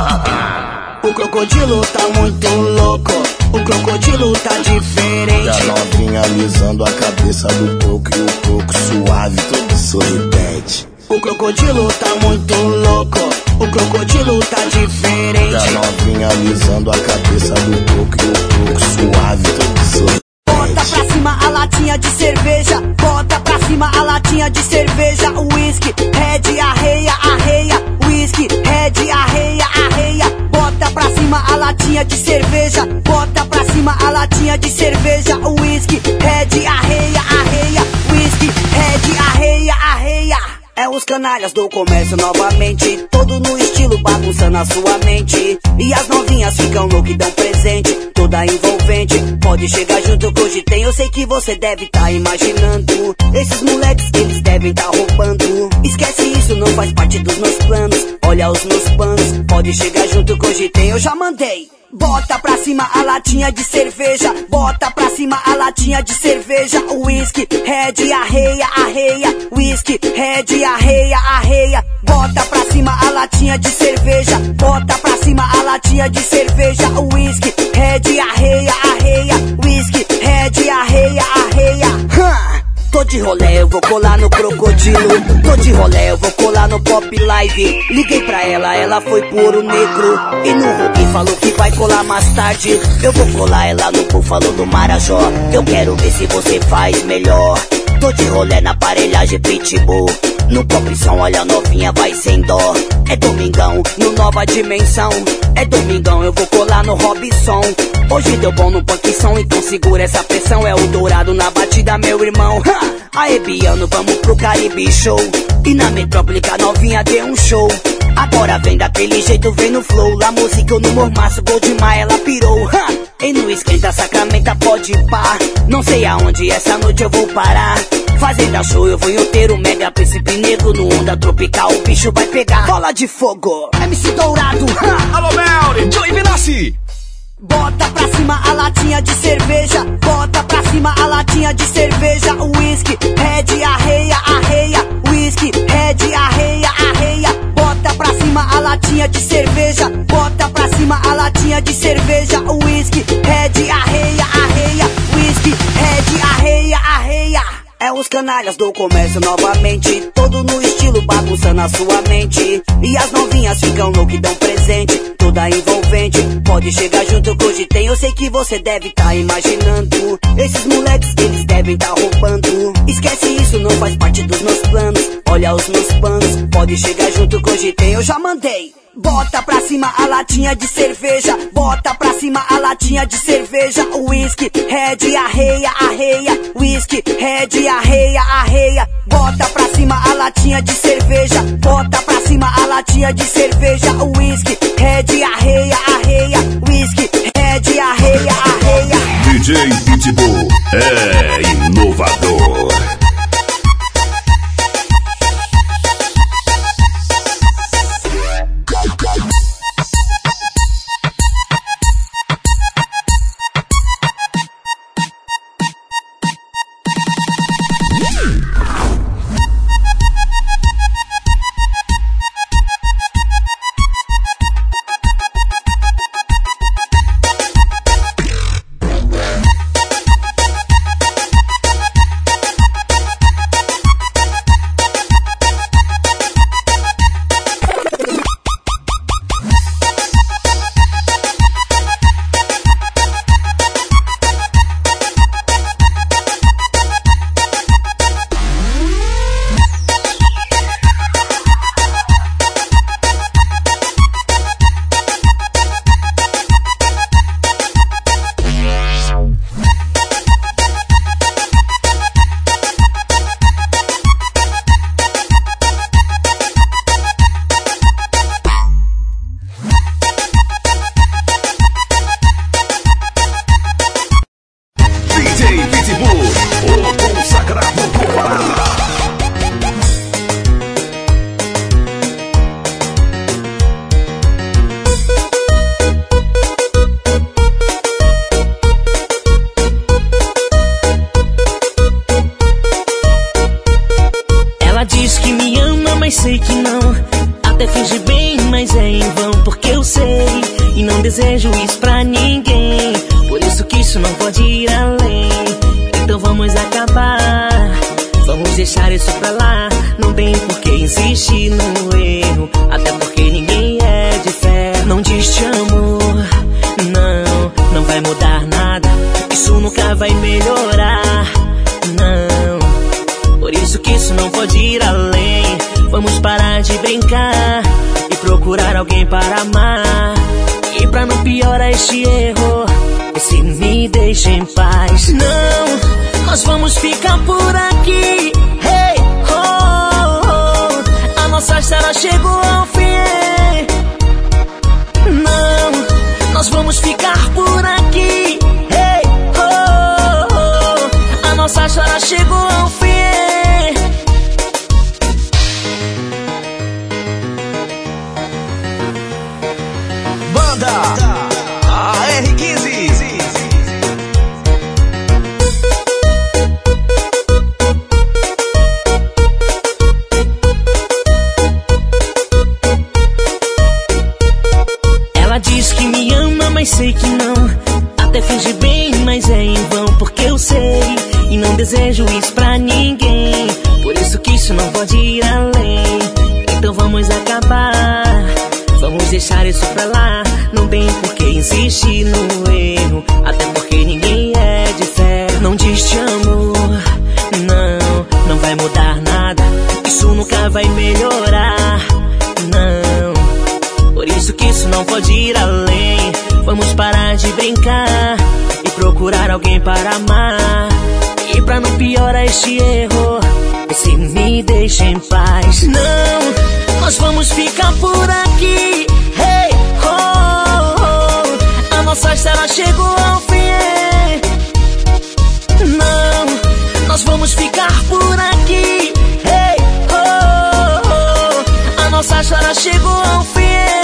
O crocodilo tá muito louco, o crocodilo tá diferente. E a novinha alisando a cabeça do croco e o croco suave, todo sorridente. O crocodilo tá muito louco, o crocodilo tá diferente. E a novinha alisando a cabeça do croco e o croco suave, todo sorridente. Bota pra cima a latinha de cerveja, bota pra cima a latinha de cerveja. Whisky, red, arreia, arreia. Whisky, red, arreia, arreia. Bota pra cima a latinha de cerveja, bota pra cima a latinha de cerveja. Whisky, red, arreia, arreia. Whisky, red, arreia, arreia. É os canalhas do comércio novamente, todo no estilo bagunçando a sua mente. E as novinhas ficam loucas e dão presente, toda envolvente. Pode chegar junto que hoje tem, eu sei que você deve tá imaginando. Esses moleques, eles devem tá roubando. Esquece isso, não faz parte dos meus planos. Olha os meus panos, pode chegar junto que hoje tem, eu já mandei. Bota pra cima a latinha de cerveja, bota pra cima a latinha de cerveja. Whisky, red, arreia, arreia. Whisky, red, arreia, arreia. Bota pra cima a latinha de cerveja, bota pra cima a latinha de cerveja. Whisky, red, arreia, arreia. Whisky, red, arreia, arreia. Huh. Tô de rolê, eu vou colar no crocodilo. Tô de rolê, eu vou colar no Pop Live. Liguei pra ela, ela foi por o negro. E no Hulk falou que vai colar mais tarde. Eu vou colar ela no Búfalo do Marajó. Eu quero ver se você faz melhor. Tô de rolê na aparelhagem Pitbull. No Pop Som, olha a novinha, vai sem dó. É domingão, no Nova Dimensão. É domingão, eu vou colar no Robson. Hoje deu bom no Punk Som, então segura essa pressão. É o Dourado na batida, meu irmão. Ha! Aê, Biano, vamos pro Caribe Show. E na Metrópole, a novinha deu um show. Agora vem daquele jeito, vem no flow. La música no mormaço, gol demais, ela pirou. Ha! E no esquenta, sacramenta, pode pá. Não sei aonde essa noite eu vou parar. Fazenda show, eu vou em Outeiro, Mega Príncipe Negro. No Onda Tropical, o bicho vai pegar. Bola de fogo, M C Dourado. Ha! Alô, Melly, Joey Vinassi. Bota pra cima a latinha de cerveja, bota pra cima a latinha de cerveja. Whisky, red, arreia, arreia. Whisky, red, arreia, arreia. Bota pra cima a latinha de cerveja, bota pra cima a latinha de cerveja. Whisky, red, arreia, arreia. Whisky, red, arreia, arreia. É os canalhas do comércio novamente, todo no estilo bagunça. bagunça na sua mente. E as novinhas ficam loucas e dão presente, toda envolvente. Pode chegar junto que hoje tem, eu sei que você deve tá imaginando. Esses moleques, eles devem tá roubando. Esquece isso, não faz parte dos meus planos. Olha os meus planos, pode chegar junto que hoje tem, eu já mandei. Bota pra cima a latinha de cerveja, bota pra cima a latinha de cerveja. Whisky, Red, arreia, arreia. Whisky, Red, arreia, arreia. Bota pra cima a latinha de cerveja, bota pra cima a latinha de cerveja. Whisky, Red, arreia, arreia. Whisky, Red, arreia, arreia. D J Pitbull é inovador. Sei que não, até finge bem, mas é em vão, porque eu sei e não desejo isso pra ninguém. Por isso que isso não pode ir além. Então vamos acabar, vamos deixar isso pra lá. Não tem por que insistir no erro, até porque ninguém é de fé. Não diz te amo, não, não vai mudar nada. Isso nunca vai melhorar, não. Por isso que isso não pode ir além. Vamos parar de brincar e procurar alguém para amar. E pra não piorar este erro, se me deixa em paz. Não, nós vamos ficar por aqui. Hey, oh, oh, a nossa história chegou ao fim. Não, nós vamos ficar por aqui. Hey, oh, oh, a nossa história chegou ao fim. A R quinze. Ela diz que me ama, mas sei que não. Até finge bem, mas é em vão, porque eu sei e não desejo isso pra ninguém. Por isso que isso não pode ir além. Então vamos acabar, vamos deixar isso pra lá. Não tem por que insistir no erro, até porque ninguém é de fé. Não diz te amo, não, não vai mudar nada. Isso nunca vai melhorar, não. Por isso que isso não pode ir além. Vamos parar de brincar e procurar alguém para amar. E pra não piorar este erro, se me deixa em paz. Não, nós vamos ficar por aqui. Hey, oh, oh, a nossa história chegou ao fim. Não, nós vamos ficar por aqui. Hey, oh, oh, a nossa história chegou ao fim.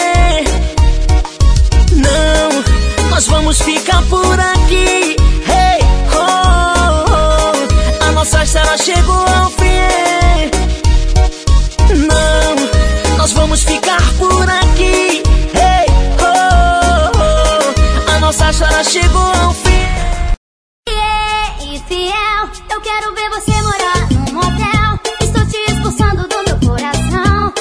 Não, nós vamos ficar por aqui. Hey, oh, oh, a nossa história chegou ao fim. Não, nós vamos ficar por aqui. Hey, oh, oh, a nossa história chegou ao fim. Yeah, infiel, eu quero ver você morar num motel. Estou te expulsando do meu coração.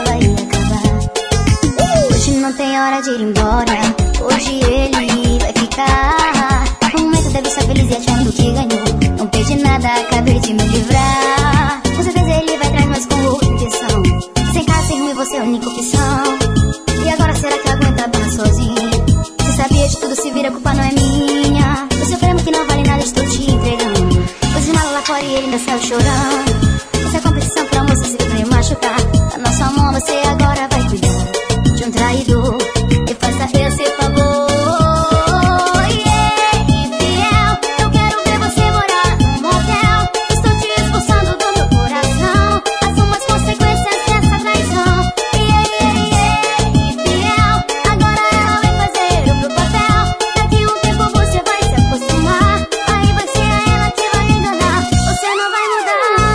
vai acabar. Hoje não tem hora de ir embora, hoje ele vai ficar. No momento deve estar feliz e achando que ganhou. Não perdi nada, acabei de me livrar. Com certeza ele vai atrás, mas com outra intenção. Sem casa, sem ruim, você é a única opção. E agora será que aguenta barra sozinho? Você sabia de tudo, se vira, a culpa não é minha. Eu seu prêmio que não vale nada, estou te entregando. Hoje nada lá fora e ele ainda saiu chorando. Essa competição pra moça se pra me machucar. A nossa mão você agora vai cuidar de um traidor. E faça esse favor. Yeah, infiel, eu quero ver você morar num motel. Estou te expulsando do meu coração. Assuma as consequências dessa traição. Yeah, yeah, yeah, infiel, agora ela vai fazer o meu papel. Daqui um tempo você vai se acostumar. Aí vai ser a ela que vai enganar. Você não vai mudar.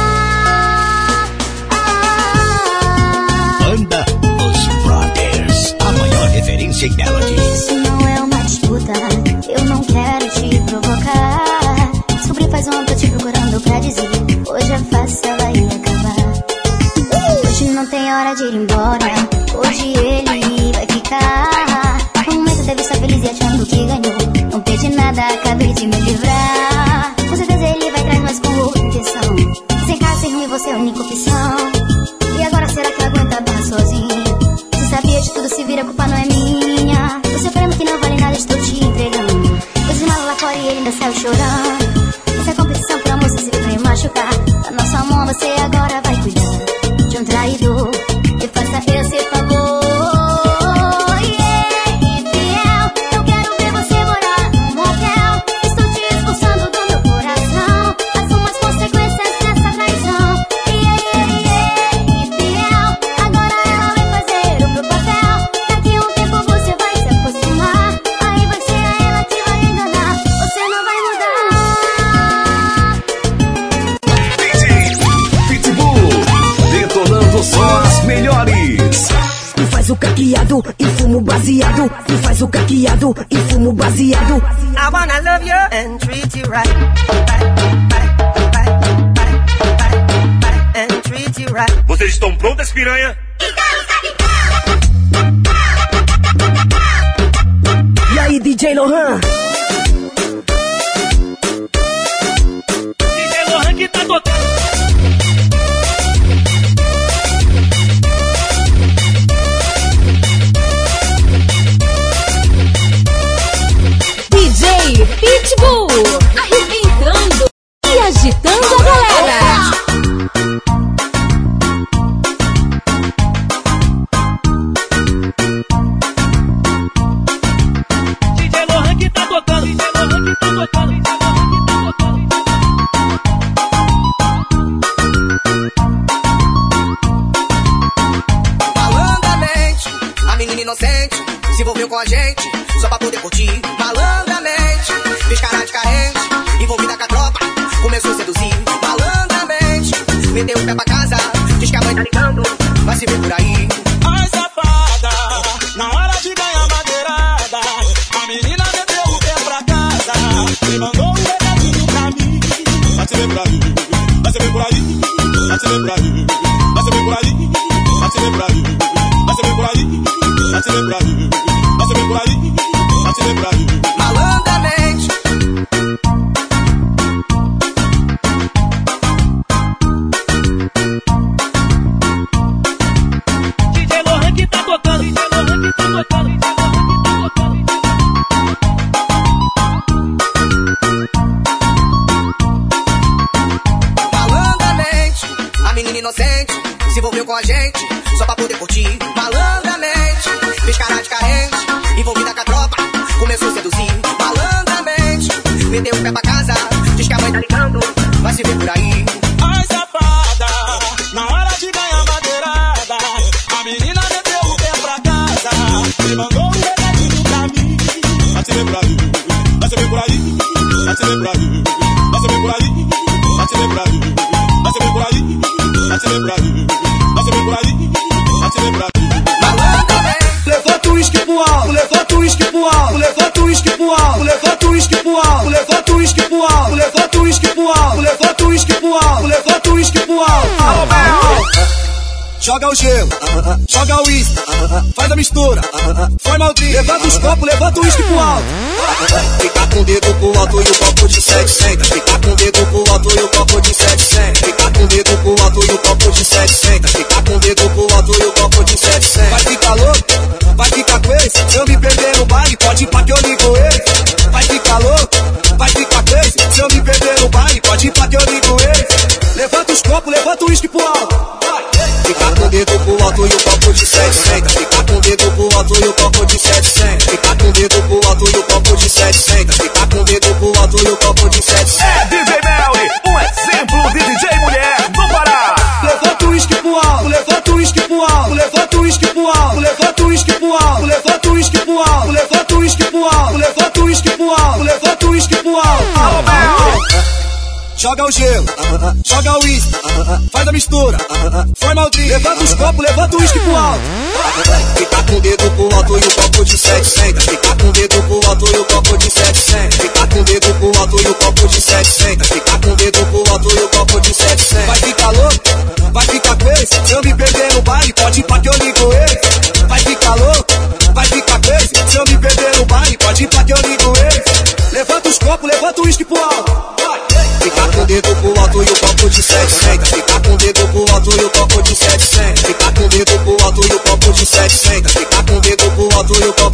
Banda Os Brothers, a maior referência em melody. Isso não é uma disputa, eu não quero te provocar. Descobri faz um ano, tô te procurando pra dizer. Hoje é fácil, ela ia acabar. Hoje não tem hora de ir embora, hoje ele vai ficar. No momento deve estar feliz e achando que ganhou. Não perdi nada, acabei de me livrar. Com certeza ele vai atrás, mas com outra intenção. Sem casa, sem ruim, você é a única opção. E agora será que aguenta barra sozinho? Você sabia de tudo, se vira, a culpa não é minha. Você prêmio que não vale nada, estou te entregando. Hoje nada lá fora e ele ainda saiu chorando. Essa competição pra moça se pra me machucar. A nossa mão você agora vai cuidar de um traidor. E faça esse favor. Yeah, infiel, eu quero ver você morar num motel. Estou te expulsando do meu coração. Assuma as consequências dessa traição. Yeah, yeah, yeah, infiel, agora ela vai fazer o meu papel. Daqui um tempo você vai se acostumar. Aí vai ser a ela que vai enganar. Você não vai mudar. D J Pitbull, detonando só as melhores. E faz o caqueado e fumo baseado. E faz o caqueado e fumo baseado. I wanna love you and treat you right. Right, right, right, right, right, and treat you right. Vocês estão prontas, piranha? E aí, D J Lohan? D J Lohan que tá tocando. D J Pitbull, arrebentando e agitando a galera. D J Lohan que tá tocando. D J Lohan que tá tocando. D J Lohan que tá tocando. Malandramente, a menina inocente se envolveu com a gente só pra poder curtir. Malandramente, fez cara de carente, envolvida com a tropa, começou a seduzir. Malandramente, meteu o pé pra casa, diz que a mãe tá ligando, vai se ver por aí. Ai, safada, na hora de ganhar madeirada, a menina meteu o pé pra casa e mandou um recadinho pra mim. Vai se ver por aí, vai se ver por aí, vai se ver por aí, vai se ver por aí, vai se ver por aí, vai se ver por aí, vai se ver por aí, vai se ver por aí, vai se ver por aí. Malandramente. D J Lohan que tá tocando. D J Lohan que tá tocando. D J Lohan que tá tocando. Malandramente, a menina inocente se envolveu com a gente só pra poder curtir. Malandramente, fez cara de carente, envolvida com a tropa, começou a seduzir. Malandramente, meteu o pé pra casa, diz que a mãe tá ligando, vai se ver por aí. Ai, safada, na hora de ganhar madeirada, a menina meteu o pé pra casa e mandou um recadinho pra mim. Vai se ver por aí, vai se ver por aí, vai se ver por aí, vai se ver por aí, vai se ver por aí, vai se ver por aí, vai se ver por aí, vai se ver por aí, vai se ver por aí. Levanta o uísque pro alto, levanta o uísque pro alto, levanta o uísque pro alto, levanta o uísque pro alto, levanta o uísque pro alto, levanta o uísque pro alto, levanta o uísque pro alto, levanta o uísque pro alto. joga o gelo, joga o uísque, faz a mistura, foi maldinho. Levanta os copos, levanta o uísque pro alto. Fica com o dedo pro alto e o copo de setecentos. Fica com o dedo pro alto e o copo de setecentos. Fica com o dedo pro alto e o copo de setecentos. Fica com o dedo pro alto e o copo de setecentos. Vai ficar louco, vai ficar com esse. Se eu me perder no baile, pode ir pra que eu ligo ele. Vai ficar louco, vai ficar com esse. Se eu me perder no baile, pode ir pra que eu ligo ele. Levanta os copos, levanta o uísque pro alto. Fica com o dedo pro alto e o copo de setecentos. Fica com o dedo pro alto e o copo de setecentos. Fica com o dedo pro alto e o copo de setecentos. Fica com o dedo pro alto e o copo de setecentos. É D J Melly, um exemplo de D J mulher do Pará. Levanta o uísque pro alto, levanta o uísque pro alto, levanta o uísque pro alto, levanta o uísque pro alto, levanta o uísque pro alto, levanta o uísque pro alto, levanta o uísque pro alto, levanta o uísque pro alto. Joga o gelo, joga o uísque, faz a mistura, foi maldinho. Levanta os copos, levanta o uísque pro alto. Fica com o dedo pro alto e o copo de setecentos. Fica com o dedo pro alto e o copo de setecentos. Fica com o dedo pro alto e o copo de setecentos. Fica com o dedo pro alto e o copo de setecentos. Vai ficar louco, vai ficar com esse. Se eu me perder no baile, pode ir pra que eu ligo ele. Vai ficar louco, vai ficar com esse. Se eu me perder no baile, pode ir pra que eu ligo ele. Levanta os copos, levanta o uísque pro alto. Fica com o dedo pro alto e o copo de setecentos. Fica com o dedo pro alto e o copo de setecentos. Fica com o dedo pro alto e o copo de setecentos. Fica com o dedo pro alto e o copo